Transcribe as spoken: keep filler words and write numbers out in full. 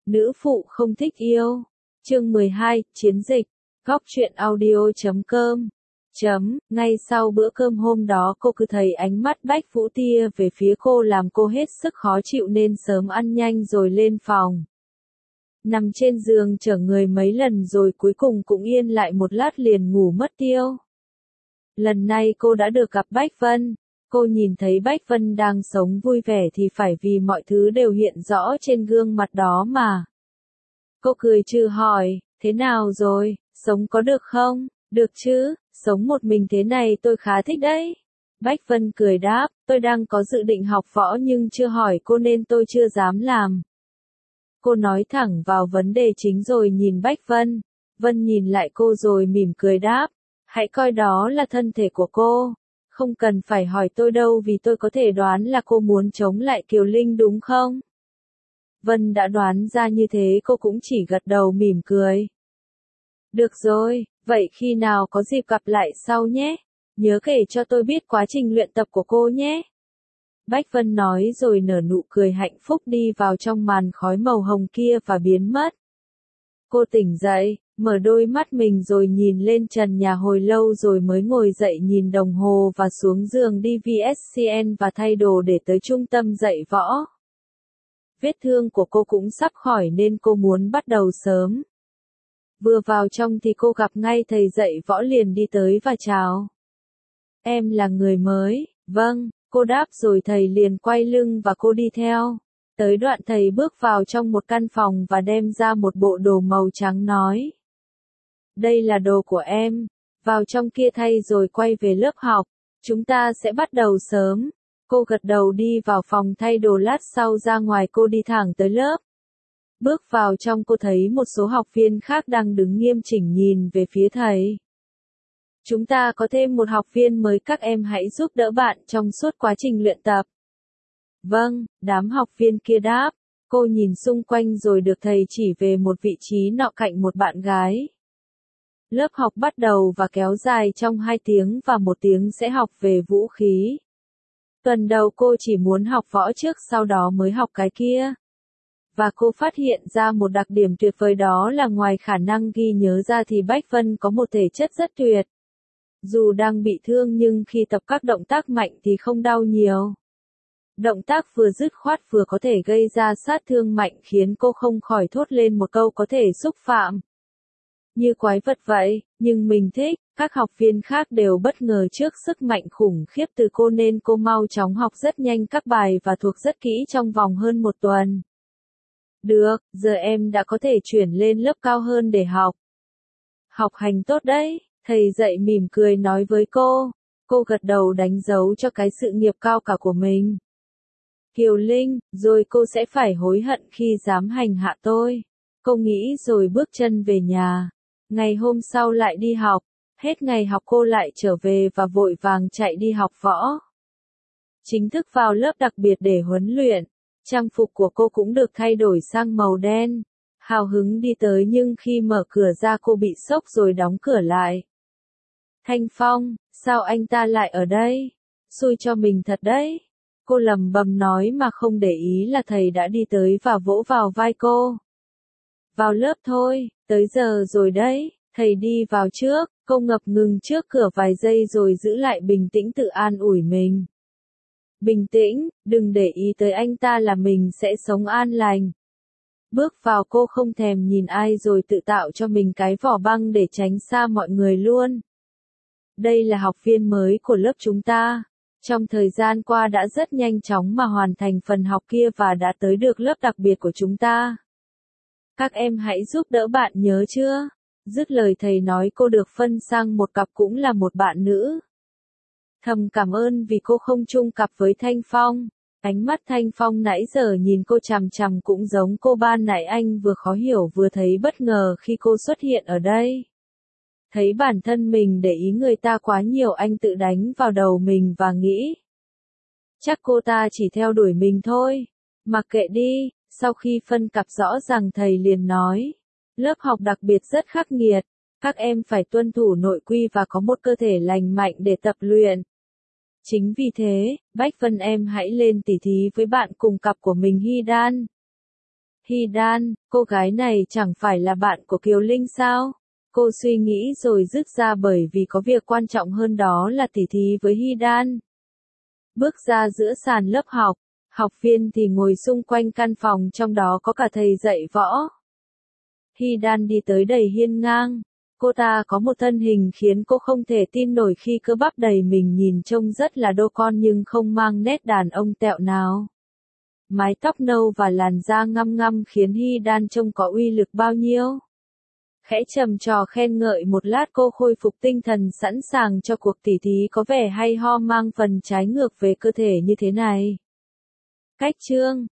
Nữ phụ không thích yêu. Chương mười hai, Chiến dịch. Góc truyện audio chấm com. Chấm, ngay sau bữa cơm hôm đó cô cứ thấy ánh mắt Bách Vũ tia về phía cô làm cô hết sức khó chịu nên sớm ăn nhanh rồi lên phòng. Nằm trên giường chở người mấy lần rồi cuối cùng cũng yên lại một lát liền ngủ mất tiêu. Lần này cô đã được gặp Bách Vân. Cô nhìn thấy Bách Vân đang sống vui vẻ thì phải vì mọi thứ đều hiện rõ trên gương mặt đó mà. Cô cười trừ hỏi, thế nào rồi, sống có được không? Được chứ, sống một mình thế này tôi khá thích đấy. Bách Vân cười đáp, tôi đang có dự định học võ nhưng chưa hỏi cô nên tôi chưa dám làm. Cô nói thẳng vào vấn đề chính rồi nhìn Bách Vân. Vân nhìn lại cô rồi mỉm cười đáp, hãy coi đó là thân thể của cô. Không cần phải hỏi tôi đâu vì tôi có thể đoán là cô muốn chống lại Kiều Linh đúng không? Vân đã đoán ra như thế cô cũng chỉ gật đầu mỉm cười. Được rồi, vậy khi nào có dịp gặp lại sau nhé. Nhớ kể cho tôi biết quá trình luyện tập của cô nhé. Bách Vân nói rồi nở nụ cười hạnh phúc đi vào trong màn khói màu hồng kia và biến mất. Cô tỉnh dậy, mở đôi mắt mình rồi nhìn lên trần nhà hồi lâu rồi mới ngồi dậy nhìn đồng hồ và xuống giường đi vê ét xê en và thay đồ để tới trung tâm dạy võ. Vết thương của cô cũng sắp khỏi nên cô muốn bắt đầu sớm. Vừa vào trong thì cô gặp ngay thầy dạy võ liền đi tới và chào. Em là người mới, vâng, cô đáp rồi thầy liền quay lưng và cô đi theo. Tới đoạn thầy bước vào trong một căn phòng và đem ra một bộ đồ màu trắng nói. Đây là đồ của em, vào trong kia thay rồi quay về lớp học, chúng ta sẽ bắt đầu sớm. Cô gật đầu đi vào phòng thay đồ lát sau ra ngoài cô đi thẳng tới lớp. Bước vào trong cô thấy một số học viên khác đang đứng nghiêm chỉnh nhìn về phía thầy. Chúng ta có thêm một học viên mới các em hãy giúp đỡ bạn trong suốt quá trình luyện tập. Vâng, đám học viên kia đáp, cô nhìn xung quanh rồi được thầy chỉ về một vị trí nọ cạnh một bạn gái. Lớp học bắt đầu và kéo dài trong hai tiếng và một tiếng sẽ học về vũ khí. Tuần đầu cô chỉ muốn học võ trước sau đó mới học cái kia. Và cô phát hiện ra một đặc điểm tuyệt vời đó là ngoài khả năng ghi nhớ ra thì Bách Vân có một thể chất rất tuyệt. Dù đang bị thương nhưng khi tập các động tác mạnh thì không đau nhiều. Động tác vừa dứt khoát vừa có thể gây ra sát thương mạnh khiến cô không khỏi thốt lên một câu có thể xúc phạm. Như quái vật vậy, nhưng mình thích, các học viên khác đều bất ngờ trước sức mạnh khủng khiếp từ cô nên cô mau chóng học rất nhanh các bài và thuộc rất kỹ trong vòng hơn một tuần. Được, giờ em đã có thể chuyển lên lớp cao hơn để học. Học hành tốt đấy, thầy dạy mỉm cười nói với cô. Cô gật đầu đánh dấu cho cái sự nghiệp cao cả của mình. Kiều Linh, rồi cô sẽ phải hối hận khi dám hành hạ tôi. Cô nghĩ rồi bước chân về nhà. Ngày hôm sau lại đi học. Hết ngày học cô lại trở về và vội vàng chạy đi học võ. Chính thức vào lớp đặc biệt để huấn luyện. Trang phục của cô cũng được thay đổi sang màu đen. Hào hứng đi tới nhưng khi mở cửa ra cô bị sốc rồi đóng cửa lại. Thanh Phong, sao anh ta lại ở đây? Xui cho mình thật đấy. Cô lầm bầm nói mà không để ý là thầy đã đi tới và vỗ vào vai cô. Vào lớp thôi, tới giờ rồi đấy, thầy đi vào trước, cô ngập ngừng trước cửa vài giây rồi giữ lại bình tĩnh tự an ủi mình. Bình tĩnh, đừng để ý tới anh ta là mình sẽ sống an lành. Bước vào cô không thèm nhìn ai rồi tự tạo cho mình cái vỏ băng để tránh xa mọi người luôn. Đây là học viên mới của lớp chúng ta. Trong thời gian qua đã rất nhanh chóng mà hoàn thành phần học kia và đã tới được lớp đặc biệt của chúng ta. Các em hãy giúp đỡ bạn nhớ chưa? Dứt lời thầy nói cô được phân sang một cặp cũng là một bạn nữ. Thầm cảm ơn vì cô không chung cặp với Thanh Phong. Ánh mắt Thanh Phong nãy giờ nhìn cô chằm chằm cũng giống cô ban nãy anh vừa khó hiểu vừa thấy bất ngờ khi cô xuất hiện ở đây. Thấy bản thân mình để ý người ta quá nhiều anh tự đánh vào đầu mình và nghĩ. Chắc cô ta chỉ theo đuổi mình thôi. Mặc kệ đi, sau khi phân cặp rõ ràng thầy liền nói. Lớp học đặc biệt rất khắc nghiệt. Các em phải tuân thủ nội quy và có một cơ thể lành mạnh để tập luyện. Chính vì thế, Bách Vân em hãy lên tỉ thí với bạn cùng cặp của mình Hy Đan. Hy Đan, cô gái này chẳng phải là bạn của Kiều Linh sao? Cô suy nghĩ rồi dứt ra bởi vì có việc quan trọng hơn đó là tỉ thí với Hy Đan. Bước ra giữa sàn lớp học, học viên thì ngồi xung quanh căn phòng trong đó có cả thầy dạy võ. Hy Đan đi tới đầy hiên ngang. Cô ta có một thân hình khiến cô không thể tin nổi khi cơ bắp đầy mình nhìn trông rất là đô con nhưng không mang nét đàn ông tẹo nào. Mái tóc nâu và làn da ngăm ngăm khiến Hy Đan trông có uy lực bao nhiêu. Khẽ trầm trò khen ngợi một lát cô khôi phục tinh thần sẵn sàng cho cuộc tỉ thí có vẻ hay ho mang phần trái ngược về cơ thể như thế này. Cách chương